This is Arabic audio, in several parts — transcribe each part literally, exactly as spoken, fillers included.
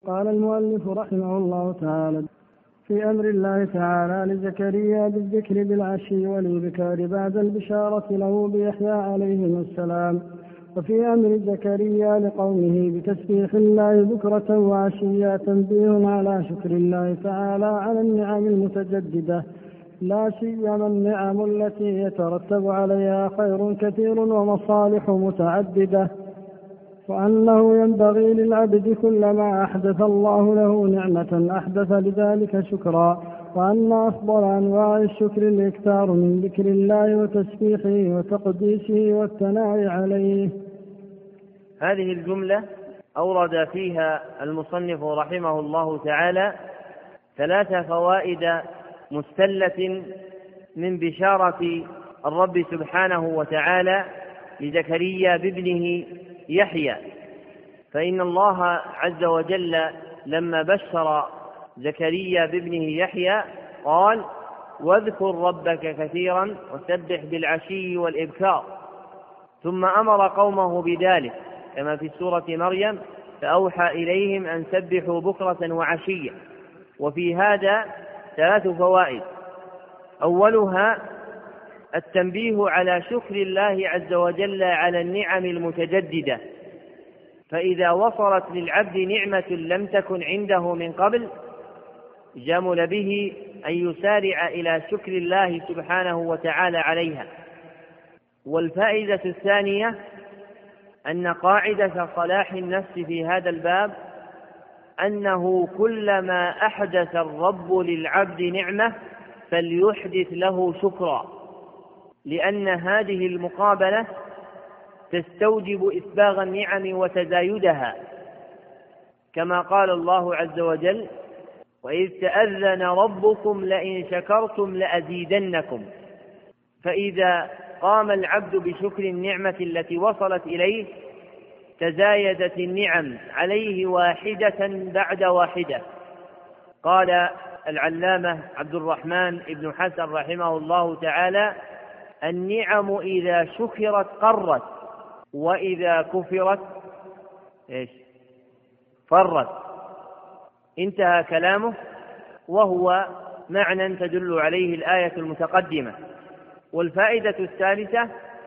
قال المؤلف رحمه الله تعالى: في أمر الله تعالى لزكريا بالذكر بالعشي والإبكار بعد البشارة له بيحيى عليهما السلام. وفي أمر زكريا لقومه بتسبيح الله بكرة وعشيا تنبيه على شكر الله تعالى على النعم المتجددة، لا سيما النعم التي يترتب عليها خير كثير ومصالح متعددة، وأنه ينبغي للعبد كلما أحدث الله له نعمة أحدث لذلك شكرا، وأن أفضل أنواع الشكر الإكثار من ذكر الله وتسبيحه وتقديسه والثناء عليه. هذه الجملة أورد فيها المصنف رحمه الله تعالى ثلاث فوائد مستلة من بشارة الرب سبحانه وتعالى لزكريا بابنه يحيى. فإن الله عز وجل لما بشر زكريا بابنه يحيى قال: واذكر ربك كثيرا وسبح بالعشي والإبكار، ثم أمر قومه بذلك كما في سورة مريم: فأوحى إليهم أن سبحوا بكرة وعشية. وفي هذا ثلاث فوائد: أولها التنبيه على شكر الله عز وجل على النعم المتجددة، فإذا وصلت للعبد نعمة لم تكن عنده من قبل جمل به أن يسارع إلى شكر الله سبحانه وتعالى عليها. والفائدة الثانية أن قاعدة صلاح النفس في هذا الباب أنه كلما أحدث الرب للعبد نعمة فليحدث له شكرا، لأن هذه المقابلة تستوجب إسباغ النعم وتزايدها، كما قال الله عز وجل: وإذ تأذن ربكم لئن شكرتم لأزيدنكم. فإذا قام العبد بشكر النعمة التي وصلت إليه تزايدت النعم عليه واحدة بعد واحدة. قال العلامة عبد الرحمن بن حسن رحمه الله تعالى: النعم إذا شكرت قرت، وإذا كفرت إيش؟ فرت. انتهى كلامه، وهو معنى تدل عليه الآية المتقدمة. والفائدة الثالثة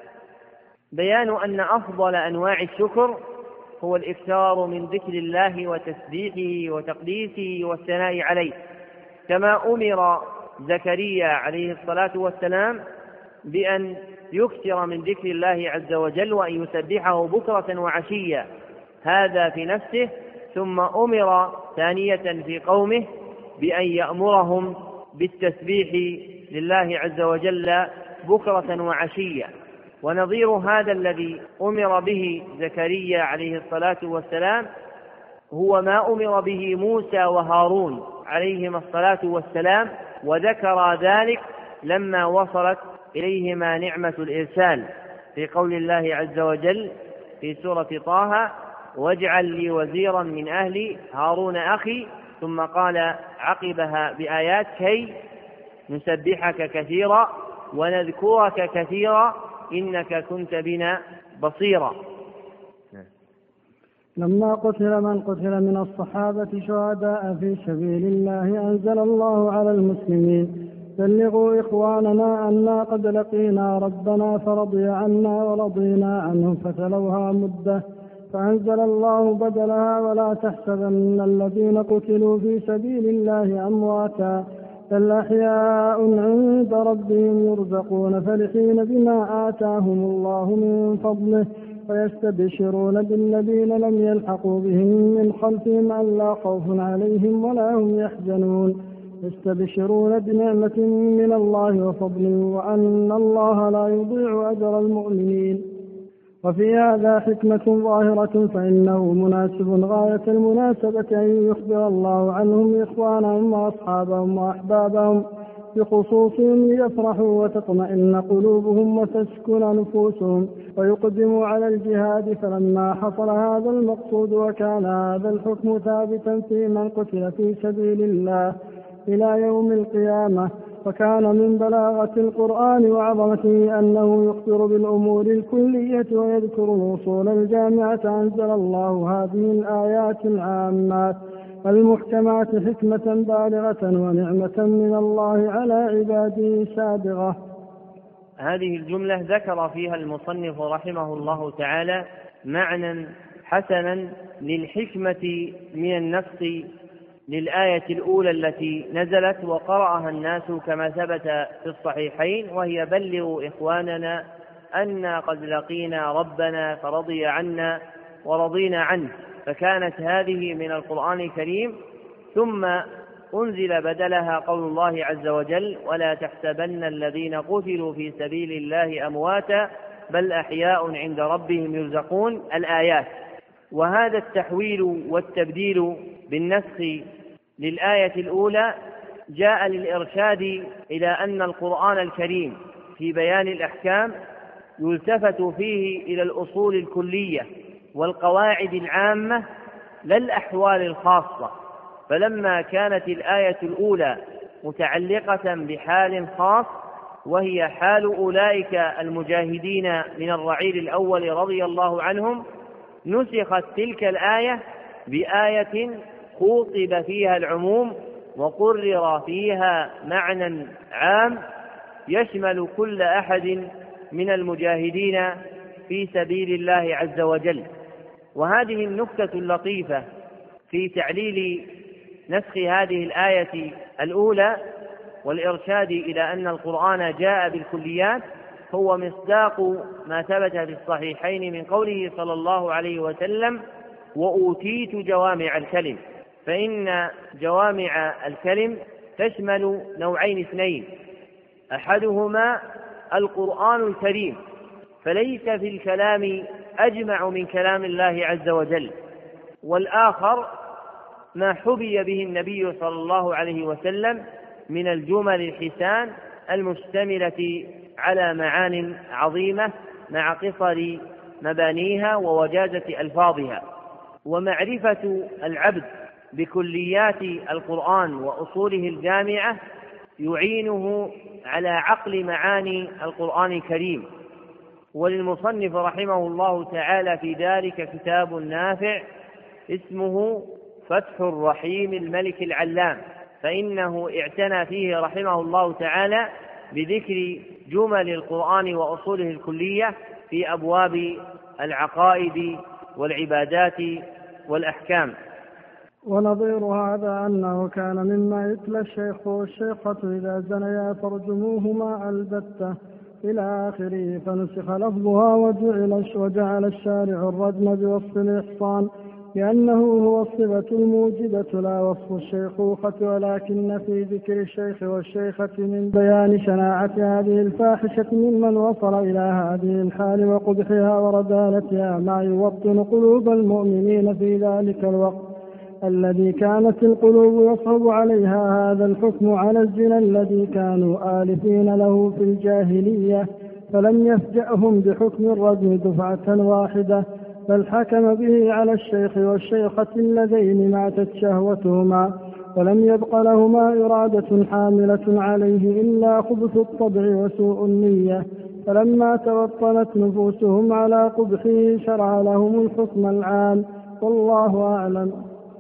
بيان أن أفضل أنواع الشكر هو الإكثار من ذكر الله وتسبيحه وتقديسه والثناء عليه، كما أمر زكريا عليه الصلاة والسلام بأن يكثر من ذكر الله عز وجل وأن يسبحه بكرة وعشيا، هذا في نفسه. ثم أمر ثانية في قومه بأن يأمرهم بالتسبيح لله عز وجل بكرة وعشيا. ونظير هذا الذي أمر به زكريا عليه الصلاة والسلام هو ما أمر به موسى وهارون عليهما الصلاة والسلام، وذكر ذلك لما وصلت إليهما نعمة الإرسال في قول الله عز وجل في سورة طه: واجعل لي وزيرا من أهلي هارون أخي. ثم قال عقبها بآيات: كي نسبحك كثيرا ونذكرك كثيرا إنك كنت بنا بصيرا. لما قتل من قتل من الصحابة شهداء في سبيل الله أنزل الله على المسلمين: بلغوا إخواننا أنا قد لقينا ربنا فرضي عنا ورضينا عنه، فتلوها مدة، فأنزل الله بدلها: ولا تحسبن الذين قتلوا في سبيل الله أمواتا بل أحياء عند ربهم يرزقون فرحين بما آتاهم الله من فضله، ويستبشرون بالذين لم يلحقوا بهم من خلفهم ألا خوف عليهم ولا هم يحزنون، يستبشرون بنعمة من الله وفضل وأن الله لا يضيع أجر المؤمنين. وفي هذا حكمة ظاهرة، فإنه مناسب غاية المناسبة أن يخبر الله عنهم إخوانهم وأصحابهم وأحبابهم بخصوصهم ليفرحوا وتطمئن قلوبهم وتسكن نفوسهم ويقدموا على الجهاد. فلما حصل هذا المقصود وكان هذا الحكم ثابتا في من قتل في سبيل الله إلى يوم القيامة، وكان من بلاغة القرآن وعظمته أنه يخبر بالأمور الكلية ويذكر الوصول الجامعة، أنزل الله هذه الآيات العامات المحكمات حكمة بالغة ونعمة من الله على عباده سابغة. هذه الجملة ذكر فيها المصنف رحمه الله تعالى معنى حسنا للحكمة من النسخ للآية الأولى التي نزلت وقرأها الناس كما ثبت في الصحيحين، وهي بلغوا إخواننا أنا قد لقينا ربنا فرضي عنا ورضينا عنه، فكانت هذه من القرآن الكريم. ثم أنزل بدلها قول الله عز وجل ولا تحسبن الذين قتلوا في سبيل الله أمواتا بل أحياء عند ربهم يرزقون الآيات. وهذا التحويل والتبديل بالنسخ للآية الأولى جاء للإرشاد إلى أن القرآن الكريم في بيان الأحكام يلتفت فيه إلى الأصول الكلية والقواعد العامة لا الأحوال الخاصة. فلما كانت الآية الأولى متعلقة بحال خاص وهي حال أولئك المجاهدين من الرعيل الأول رضي الله عنهم، نسخت تلك الآية بآية خوطب فيها العموم وقرر فيها معنى عام يشمل كل أحد من المجاهدين في سبيل الله عز وجل. وهذه النكتة اللطيفة في تعليل نسخ هذه الآية الأولى والإرشاد إلى أن القرآن جاء بالكليات هو مصداق ما ثبت في الصحيحين من قوله صلى الله عليه وسلم وأوتيت جوامع الكلم. فإن جوامع الكلم تشمل نوعين اثنين، أحدهما القرآن الكريم، فليس في الكلام أجمع من كلام الله عز وجل، والآخر ما حبي به النبي صلى الله عليه وسلم من الجمل الحسان المشتملة على معان عظيمة مع قصر مبانيها ووجازة ألفاظها. ومعرفة العبد بكليات القرآن وأصوله الجامعة يعينه على عقل معاني القرآن الكريم. وللمصنف رحمه الله تعالى في ذلك كتاب نافع اسمه فتح الرحيم الملك العلام، فإنه اعتنى فيه رحمه الله تعالى بذكر جمل القرآن وأصوله الكلية في أبواب العقائد والعبادات والأحكام. ونظير هذا أنه كان مما يتلى الشيخ والشيخة إذا زنيا فارجموهما البتة إلى آخره، فنسخ لفظها وجعل, وجعل الشارع الرجم بوصف الإحصان لأنه هو الصفة الموجبة لا وصف الشيخوخة، ولكن في ذكر الشيخ والشيخة من بيان شناعة هذه الفاحشة ممن وصل إلى هذه الحال وقبحها وردالتها ما يوطن قلوب المؤمنين في ذلك الوقت الذي كانت القلوب يصعب عليها هذا الحكم على الزنا الذي كانوا آلفين له في الجاهلية، فلم يفجأهم بحكم الرجم دفعة واحدة، بل حكم به على الشيخ والشيخة اللذين ماتت شهوتهما ولم يبق لهما إرادة حاملة عليه إلا خبث الطبع وسوء النية، فلما توطنت نفوسهم على قبحه شرع لهم الحكم العام، والله أعلم.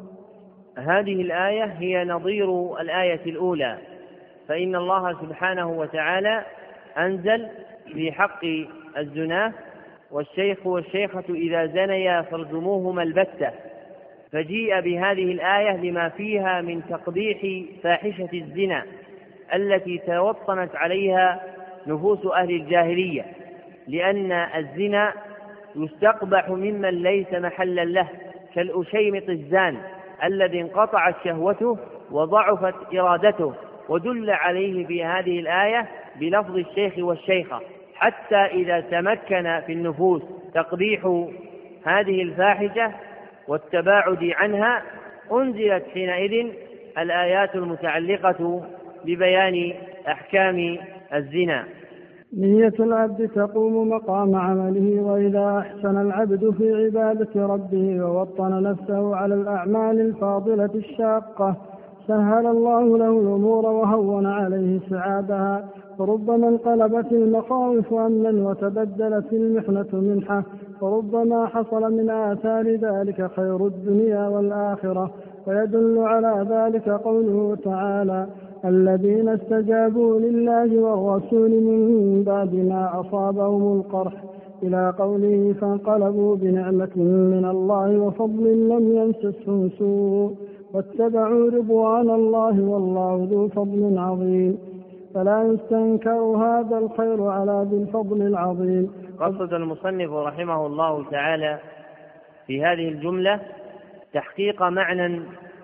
هذه الآية هي نظير الآية الأولى، فإن الله سبحانه وتعالى أنزل في حق الزنا والشيخ والشيخة إذا زنيا فارجموهما البتة، فجيء بهذه الآية لما فيها من تقبيح فاحشة الزنا التي توطنت عليها نفوس أهل الجاهلية، لأن الزنا يستقبح ممن ليس محلا له كالأشيمط الزان الذي انقطعت شهوته وضعفت إرادته، ودل عليه في هذه الآية بلفظ الشيخ والشيخة، حتى إذا تمكن في النفوس تقبيح هذه الفاحشة والتباعد عنها أنزلت حينئذ الآيات المتعلقة ببيان أحكام الزنا. نية العبد تقوم مقام عمله، وإذا أحسن العبد في عبادة ربه ووطن نفسه على الأعمال الفاضلة الشاقة سهل الله له الأمور وهون عليه صعابها، فربما انقلبت المخاوف أمنا وتبدلت المحنة منحة، فربما حصل من آثار ذلك خير الدنيا والآخرة. ويدل على ذلك قوله تعالى: الذين استجابوا لله والرسول من بعد ما أصابهم القرح، إلى قوله: فانقلبوا بنعمة من الله وفضل لم يمسسهم سوء واتبعوا رضوان الله والله ذو فضل عظيم. فلا يستنكر هذا الخير على ذي الفضل العظيم. قصد المصنف رحمه الله تعالى في هذه الجملة تحقيق معنى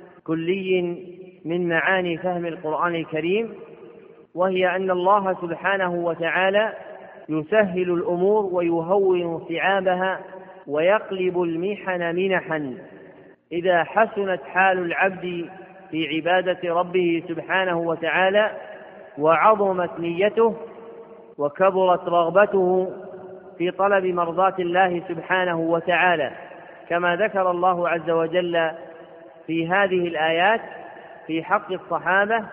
كلي من معاني فهم القرآن الكريم، وهي أن الله سبحانه وتعالى يسهل الأمور ويهون صعابها ويقلب المحن منحا إذا حسنت حال العبد في عبادة ربه سبحانه وتعالى وعظمت نيته وكبرت رغبته في طلب مرضاة الله سبحانه وتعالى، كما ذكر الله عز وجل في هذه الآيات في حق الصحابة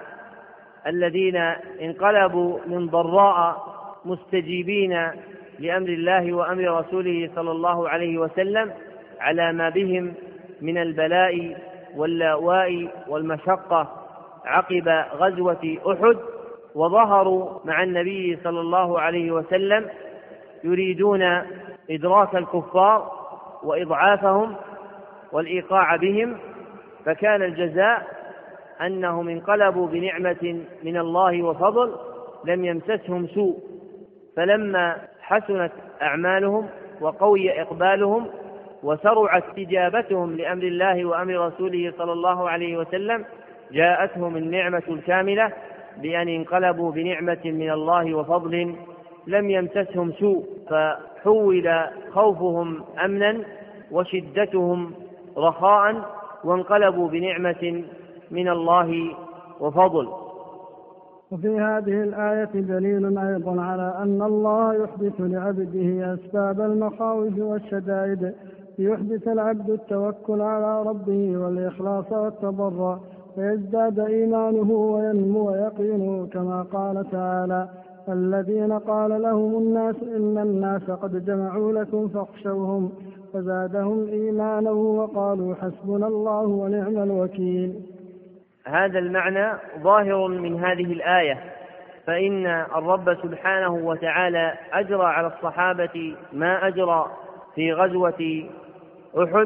الذين انقلبوا من ضراء مستجيبين لأمر الله وأمر رسوله صلى الله عليه وسلم على ما بهم من البلاء واللأواء والمشقة عقب غزوة أحد، وظهروا مع النبي صلى الله عليه وسلم يريدون إدراك الكفار وإضعافهم والإيقاع بهم، فكان الجزاء أنهم انقلبوا بنعمة من الله وفضل لم يمسسهم سوء، فلما حسنت أعمالهم وقوي إقبالهم وسرعت استجابتهم لأمر الله وأمر رسوله صلى الله عليه وسلم جاءتهم النعمة الكاملة بأن انقلبوا بنعمة من الله وفضل لم يمسسهم سوء، فحول خوفهم أمنا وشدتهم رخاء وانقلبوا بنعمة من الله وفضل. وفي هذه الآية دليل أيضا على أن الله يحدث لعبده أسباب المخاوف والشدائد، ليحدث العبد التوكل على ربه والإخلاص والتضرع، فيزداد إيمانه وينمو يقينه، كما قال تعالى: الذين قال لهم الناس إن الناس قد جمعوا لكم فاخشوهم، فزادهم إيمانا وقالوا حسبنا الله ونعم الوكيل. هذا المعنى ظاهر من هذه الآية، فإن الرب سبحانه وتعالى أجرى على الصحابة ما أجرى في غزوة أحد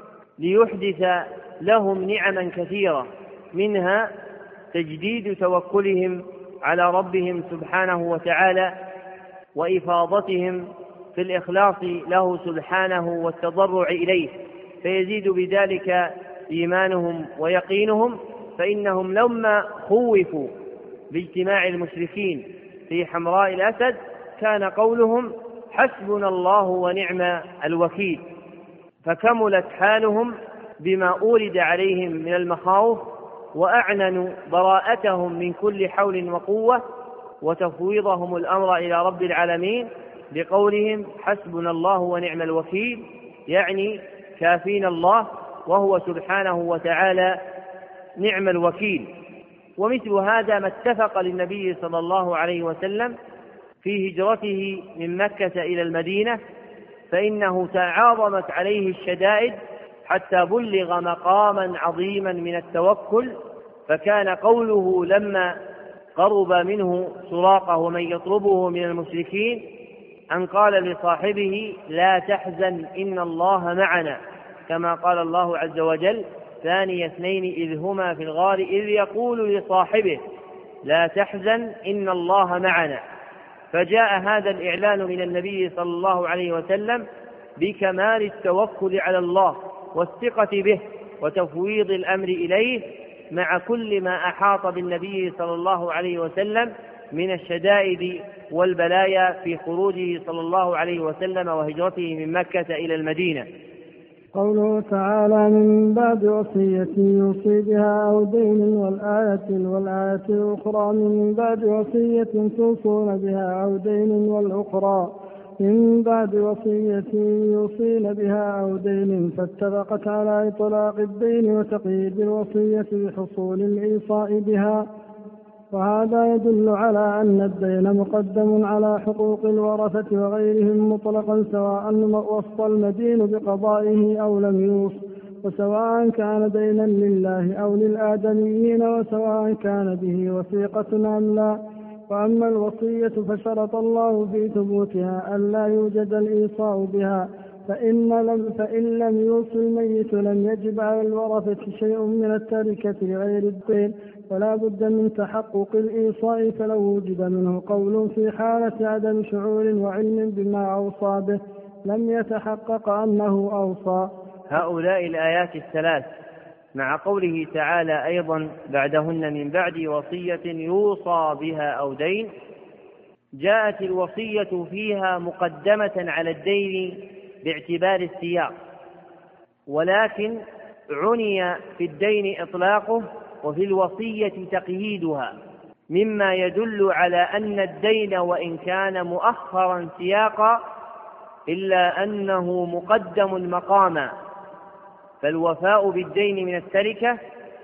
ليحدث لهم نعما كثيرة، منها تجديد توكلهم على ربهم سبحانه وتعالى وإفاضتهم في الإخلاص له سبحانه والتضرع إليه، فيزيد بذلك إيمانهم ويقينهم، فإنهم لما خوفوا باجتماع المشركين في حمراء الأسد كان قولهم حسبنا الله ونعم الوكيل، فكملت حالهم بما أورد عليهم من المخاوف، وأعلنوا براءتهم من كل حول وقوة وتفويضهم الأمر إلى رب العالمين بقولهم حسبنا الله ونعم الوكيل، يعني كافينا الله وهو سبحانه وتعالى نعم الوكيل. ومثل هذا ما اتفق للنبي صلى الله عليه وسلم في هجرته من مكة إلى المدينة، فإنه تعاظمت عليه الشدائد حتى بلغ مقاما عظيما من التوكل، فكان قوله لما قرب منه سراقة ومن يطلبه من المشركين أن قال لصاحبه لا تحزن إن الله معنا، كما قال الله عز وجل ثاني اثنين إذ هما في الغار إذ يقول لصاحبه لا تحزن إن الله معنا. فجاء هذا الإعلان من النبي صلى الله عليه وسلم بكمال التوكل على الله والثقة به وتفويض الأمر إليه مع كل ما أحاط بالنبي صلى الله عليه وسلم من الشدائد والبلايا في خروجه صلى الله عليه وسلم وهجرته من مكة إلى المدينة. قوله تعالى من بعد وصية يوصي بها أو دين، والآية والآية الأخرى من بعد وصية توصون بها أو دين، والأخرى من بعد وصية يوصين بها أو دين، فاتفقت على إطلاق الدين وتقييد الوصية بحصول الإيصاء بها. وهذا يدل على أن الدين مقدم على حقوق الورثة وغيرهم مطلقا، سواء وصى المدين بقضائه أو لم يوص، وسواء كان دينا لله أو للآدميين، وسواء كان به وثيقة أم لا. وأما الوصية فشرط الله في ثبوتها ألا يوجد الإيصاء بها، فإن لم, فإن لم يوص الميت لم يجب على الورثة شيء من التركة لغير الدين، ولا بد من تحقق الإيصاء، فلو وجد منه قول في حالة عدم شعور وعلم بما أوصى به لم يتحقق أنه أوصى. هؤلاء الآيات الثلاث مع قوله تعالى أيضا بعدهن من بعد وصية يوصى بها أو دين، جاءت الوصية فيها مقدمة على الدين باعتبار السياق، ولكن عني في الدين إطلاقه وفي الوصية تقييدها، مما يدل على أن الدين وإن كان مؤخرا سياقا إلا أنه مقدم مقاما، فالوفاء بالدين من التركة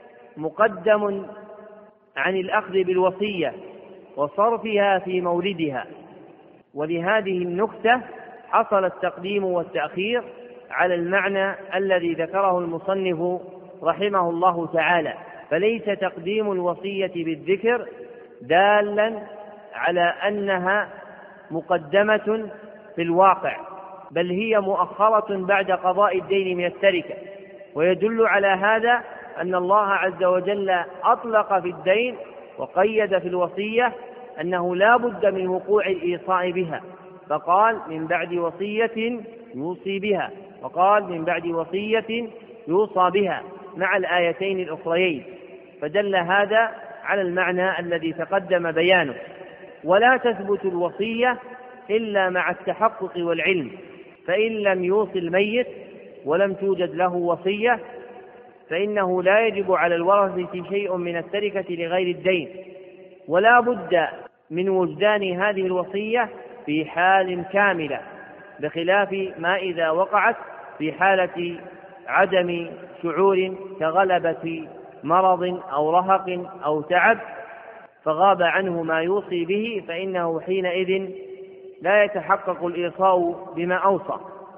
مقدم عن الأخذ بالوصية وصرفها في مولدها. ولهذه النكتة حصل التقديم والتأخير على المعنى الذي ذكره المصنف رحمه الله تعالى، فليس تقديم الوصية بالذكر دالا على أنها مقدمة في الواقع، بل هي مؤخرة بعد قضاء الدين من التركة. ويدل على هذا أن الله عز وجل أطلق في الدين وقيد في الوصية أنه لا بد من وقوع الإيصاء بها، فقال من بعد وصية يوصي بها، وقال من بعد وصية يوصى بها مع الآيتين الأخريين، فدل هذا على المعنى الذي تقدم بيانه. ولا تثبت الوصية إلا مع التحقق والعلم، فإن لم يوصي الميت ولم توجد له وصية فإنه لا يجب على الورثة شيء من التركة لغير الدين، ولا بد من وجدان هذه الوصية في حال كاملة، بخلاف ما إذا وقعت في حالة عدم شعور كغلبة مرض أو رهق أو تعب فغاب عنه ما يوصي به، فإنه حينئذ لا يتحقق الإيصاء بما أوصى.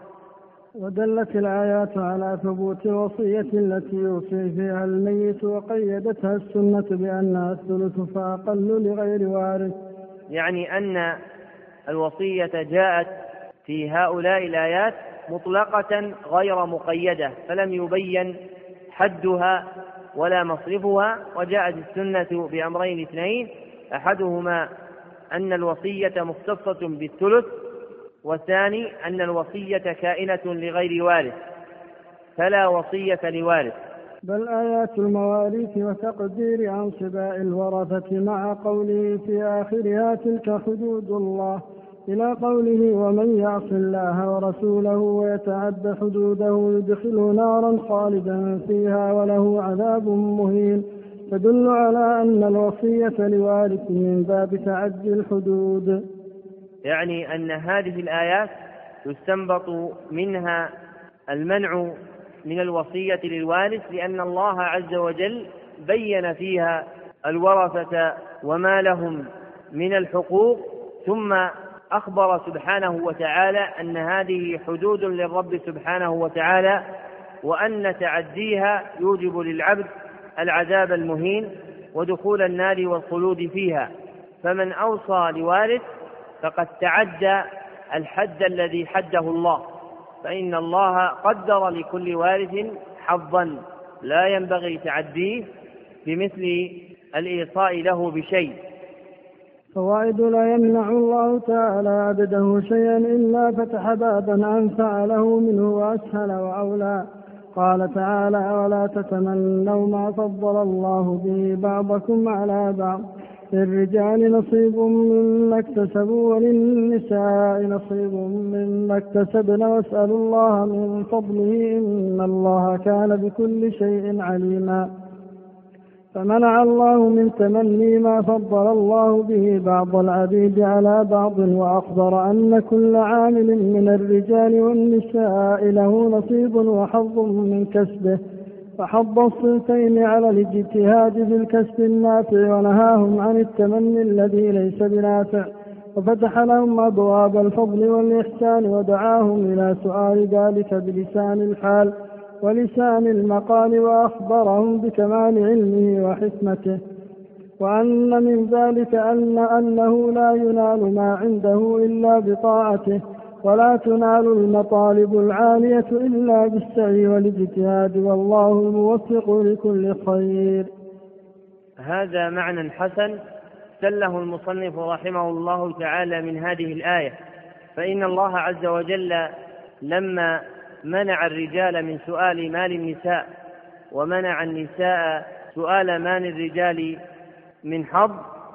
ودلت الآيات على ثبوت الوصية التي يوصي فيها الميت، وقيدتها السنة بأنها الثلث فأقل لغير وارث، يعني أن الوصية جاءت في هؤلاء الآيات مطلقة غير مقيدة، فلم يبين حدها ولا مصرفها. وجاءت السنة بأمرين اثنين، أحدهما أن الوصية مختصة بالثلث، والثاني أن الوصية كائنة لغير وارث فلا وصية لوارث. بل آيات المواريث وتقدير أنصباء الورثة مع قوله في آخرها تلك حدود الله إلى قوله ومن يعص الله ورسوله ويتعد حدوده يدخله نارا خالدا فيها وله عذاب مهين، تدل على أن الوصية لوارث من باب تعدي الحدود. يعني أن هذه الآيات يستنبط منها المنع من الوصية للوارث، لأن الله عز وجل بين فيها الورثة وما لهم من الحقوق، ثم أخبر سبحانه وتعالى أن هذه حدود للرب سبحانه وتعالى، وأن تعديها يوجب للعبد العذاب المهين ودخول النار والخلود فيها. فمن أوصى لوارث فقد تعدى الحد الذي حده الله، فإن الله قدر لكل وارث حظا لا ينبغي تعديه بمثل الإيصاء له بشيء. فوائد: لا يمنع الله تعالى عبده شيئا إلا فتح بابا أنفع له منه وأسهل وأولى. قال تعالى ولا تتمنوا ما فضل الله به بعضكم على بعض، للرجال نصيب مما اكتسبوا وللنساء نصيب مما اكتسبن واسألوا الله من فضله إن الله كان بكل شيء عليما. فمنع الله من تمني ما فضل الله به بعض العبيد على بعض، وأخبر أن كل عامل من الرجال والنساء له نصيب وحظ من كسبه، فحض الصنفين على الاجتهاد في الكسب النافع، ونهاهم عن التمني الذي ليس بنافع، وفتح لهم أبواب الفضل والإحسان، ودعاهم إلى سؤال ذلك بلسان الحال ولسان المقال، وأخبرهم بكمال علمه وحكمته، وأن من ذلك أن أنه لا ينال ما عنده إلا بطاعته، ولا تنال المطالب العالية إلا بالسعي والاجتهاد، والله الموفق لكل خير. هذا معنى حسن سله المصنف رحمه الله تعالى من هذه الآية. فإن الله عز وجل لما منع الرجال من سؤال مال النساء، ومنع النساء سؤال مال الرجال من حظ،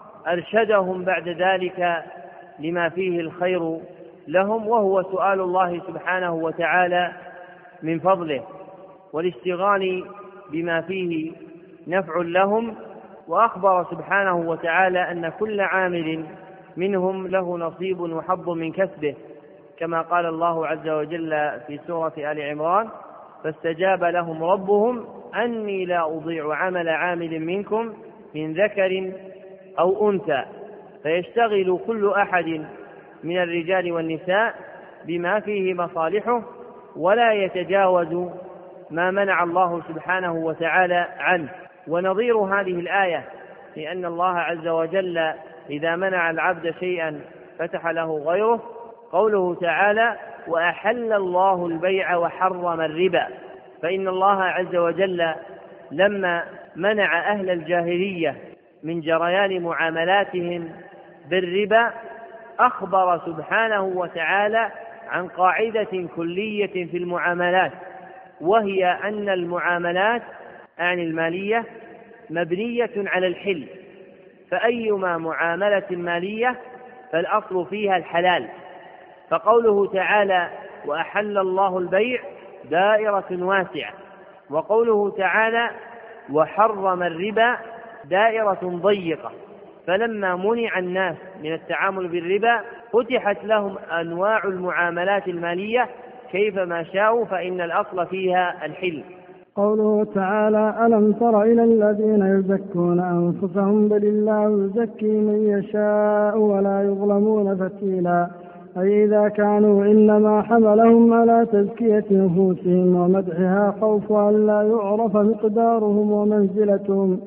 أرشدهم بعد ذلك لما فيه الخير لهم، وهو سؤال الله سبحانه وتعالى من فضله والاشتغال بما فيه نفع لهم. وأخبر سبحانه وتعالى أن كل عامل منهم له نصيب وحظ من كسبه، كما قال الله عز وجل في سورة آل عمران: فاستجاب لهم ربهم أني لا أضيع عمل عامل منكم من ذكر أو أنثى، فيشتغل كل أحد من الرجال والنساء بما فيه مصالحه، ولا يتجاوز ما منع الله سبحانه وتعالى عنه. ونظير هذه الآية في أن الله عز وجل إذا منع العبد شيئا فتح له غيره قوله تعالى: وأحل الله البيع وحرم الربا. فإن الله عز وجل لما منع أهل الجاهلية من جريان معاملاتهم بالربا أخبر سبحانه وتعالى عن قاعدة كلية في المعاملات، وهي أن المعاملات أعني المالية مبنية على الحل، فأيما معاملة مالية فالأصل فيها الحلال. فقوله تعالى: وأحل الله البيع دائرة واسعة، وقوله تعالى: وحرم الربا دائرة ضيقة. فلما منع الناس من التعامل بالربا فتحت لهم أنواع المعاملات المالية كيفما شاءوا، فإن الأصل فيها الحل. قوله تعالى: ألم تر إلى الذين يزكون أنفسهم بل الله يزكي من يشاء ولا يظلمون فتيلا، أي إذا كانوا إنما حملهم على تزكية نفوسهم ومدحها خوف أن لا يعرف مقدارهم ومنزلتهم،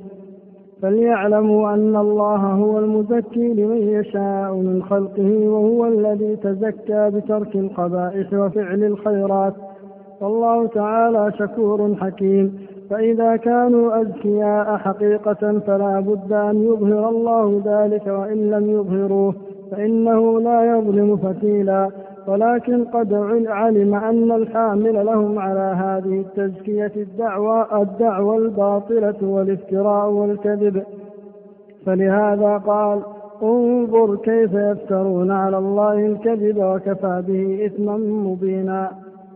فليعلموا أن الله هو المزكي لمن يشاء من خلقه، وهو الذي تزكى بترك القبائح وفعل الخيرات، والله تعالى شكور حكيم. فإذا كانوا أزكياء حقيقة فلا بد أن يظهر الله ذلك، وإن لم يظهروه فإنه لا يظلم فتيلا، ولكن قد علم أن الحامل لهم على هذه التزكية الدعوة, الدعوة الباطلة والافتراء والكذب، فلهذا قال: انظر كيف يفترون على الله الكذب وكفى به إثما مبينا.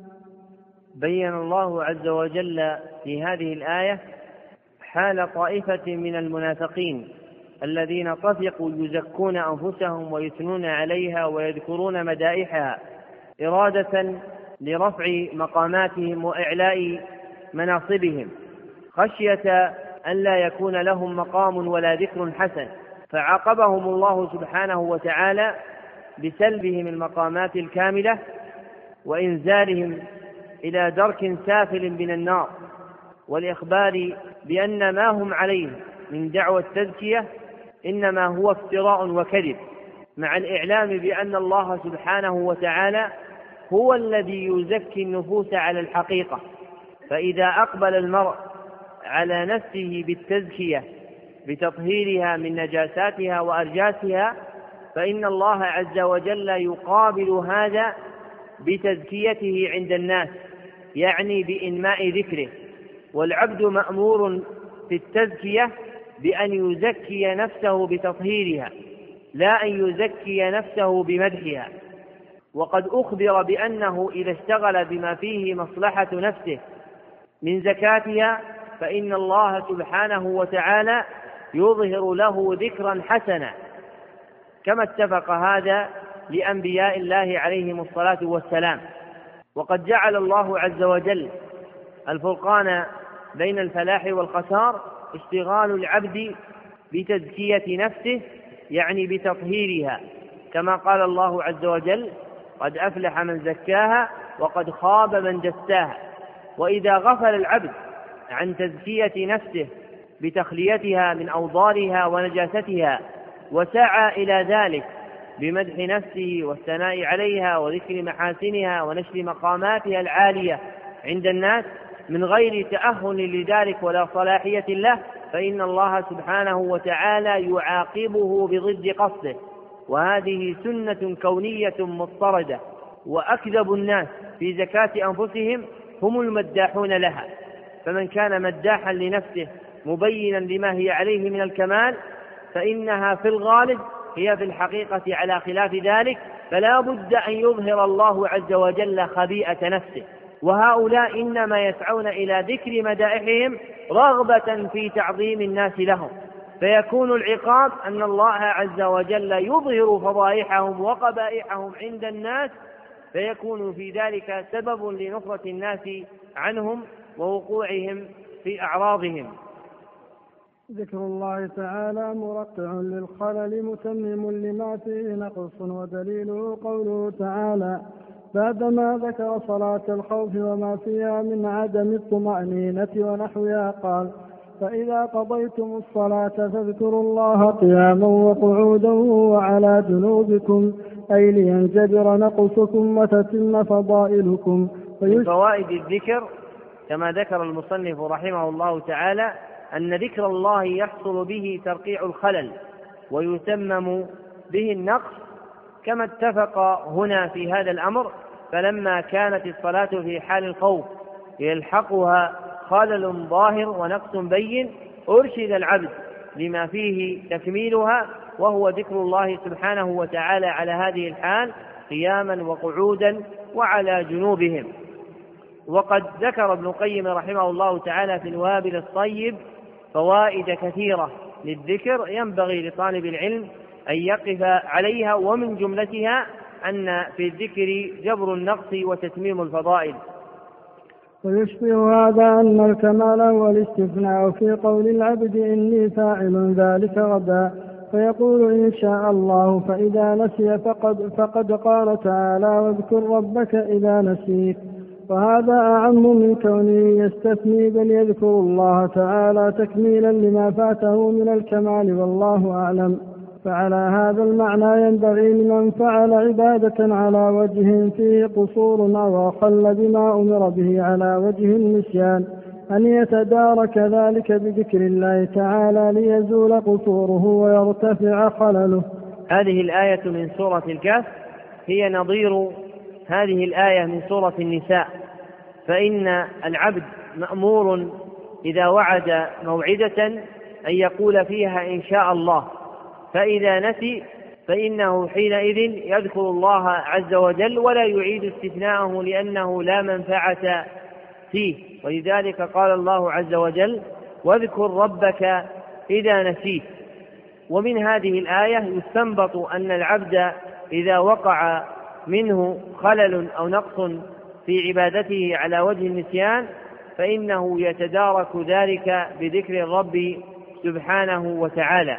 بين الله عز وجل في هذه الآية حال طائفة من المنافقين الذين طفقوا يزكون أنفسهم ويثنون عليها ويذكرون مدائحها إرادة لرفع مقاماتهم وإعلاء مناصبهم، خشية أن لا يكون لهم مقام ولا ذكر حسن، فعاقبهم الله سبحانه وتعالى بسلبهم المقامات الكاملة وإنزالهم إلى درك سافل من النار، والإخبار بأن ما هم عليه من دعوى التزكية إنما هو افتراء وكذب، مع الإعلام بأن الله سبحانه وتعالى هو الذي يزكي النفوس على الحقيقة. فإذا أقبل المرء على نفسه بالتزكية بتطهيرها من نجاساتها وأرجاسها، فإن الله عز وجل يقابل هذا بتزكيته عند الناس، يعني بإنماء ذكره. والعبد مأمور في التزكية بأن يزكي نفسه بتطهيرها، لا أن يزكي نفسه بمدحها. وقد أخبر بأنه إذا اشتغل بما فيه مصلحة نفسه من زكاتها فإن الله سبحانه وتعالى يظهر له ذكرا حسنا، كما اتفق هذا لأنبياء الله عليهم الصلاة والسلام. وقد جعل الله عز وجل الفرقان بين الفلاح والخسار اشتغال العبد بتزكية نفسه، يعني بتطهيرها، كما قال الله عز وجل: قد أفلح من زكاها وقد خاب من دساها. وإذا غفل العبد عن تزكية نفسه بتخليتها من أوضارها ونجاستها وسعى إلى ذلك بمدح نفسه والثناء عليها وذكر محاسنها ونشر مقاماتها العالية عند الناس من غير تأهل لذلك ولا صلاحية له، فإن الله سبحانه وتعالى يعاقبه بضد قصده، وهذه سنة كونية مضطردة. وأكذب الناس في زكاة أنفسهم هم المداحون لها، فمن كان مداحا لنفسه مبينا لما هي عليه من الكمال فإنها في الغالب هي في الحقيقة على خلاف ذلك، فلا بد أن يظهر الله عز وجل خبيئة نفسه. وهؤلاء إنما يسعون إلى ذكر مدائحهم رغبة في تعظيم الناس لهم، فيكون العقاب أن الله عز وجل يظهر فضائحهم وقبائحهم عند الناس، فيكون في ذلك سبب لنصرة الناس عنهم ووقوعهم في أعراضهم. ذكر الله تعالى مرقع للخلل متمم لما فيه نقص، ودليله قوله تعالى بعدما ذكر صلاة الخوف وما فيها من عدم الطمأنينة ونحوها قال: فإذا قضيتم الصلاة فاذكروا الله قياما وقعودا وعلى جنوبكم، أي لينجبر نقصكم وتتم فضائلكم. من فوائد الذكر كما ذكر المصنف رحمه الله تعالى أن ذكر الله يحصل به ترقيع الخلل ويتمم به النقص، كما اتفق هنا في هذا الأمر. فلما كانت الصلاة في حال الخوف يلحقها خلل ظاهر ونقص بين أرشد العبد لما فيه تكميلها، وهو ذكر الله سبحانه وتعالى على هذه الحال قياما وقعودا وعلى جنوبهم. وقد ذكر ابن القيم رحمه الله تعالى في الوابل الطيب فوائد كثيرة للذكر ينبغي لطالب العلم أن يقف عليها، ومن جملتها أن في الذكر جبر النقص وتتميم الفضائل. ويشبه هذا أن الكمال هو الاستثناء في قول العبد إني فاعل ذلك غدا، فيقول إن شاء الله، فإذا نسي فقد, فقد قال تعالى واذكر ربك إذا نسيت. وهذا أعم من كونه يستثني، بل يذكر الله تعالى تكميلا لما فاته من الكمال، والله أعلم. فعلى هذا المعنى ينبغي لمن فعل عبادة على وجه فيه قصور أو أخل بما أمر به على وجه النسيان أن يتدارك ذلك بذكر الله تعالى ليزول قصوره ويرتفع خلله. هذه الآية من سورة الكهف هي نظير هذه الآية من سورة النساء، فإن العبد مأمور إذا وعد موعدة أن يقول فيها إن شاء الله، فإذا نسي فإنه حينئذ يذكر الله عز وجل ولا يعيد استثناءه لأنه لا منفعة فيه. ولذلك قال الله عز وجل واذكر ربك إذا نسيت. ومن هذه الآية يستنبط أن العبد إذا وقع منه خلل أو نقص في عبادته على وجه النسيان فإنه يتدارك ذلك بذكر الرب سبحانه وتعالى.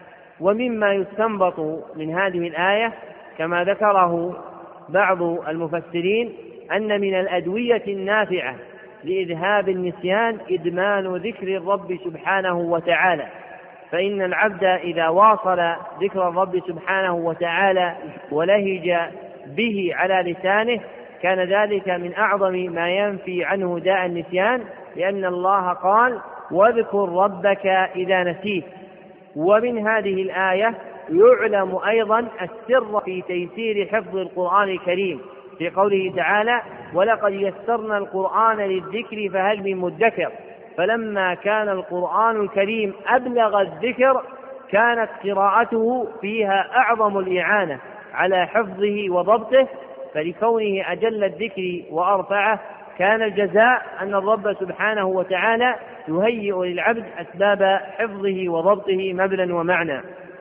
ومما يستنبط من هذه الآية كما ذكره بعض المفسرين أن من الأدوية النافعة لإذهاب النسيان إدمان ذكر الرب سبحانه وتعالى، فإن العبد إذا واصل ذكر الرب سبحانه وتعالى ولهج به على لسانه كان ذلك من أعظم ما ينفي عنه داء النسيان، لأن الله قال واذكر ربك إذا نسيت. ومن هذه الآية يعلم أيضا السر في تيسير حفظ القرآن الكريم في قوله تعالى ولقد يسرنا القرآن للذكر فهل من مدكر. فلما كان القرآن الكريم أبلغ الذكر كانت قراءته فيها أعظم الإعانة على حفظه وضبطه، فلكونه أجل الذكر وأرفعه كان الجزاء أن الرب سبحانه وتعالى يهيئ للعبد أسباب حفظه وضبطه مبنى ومعنى.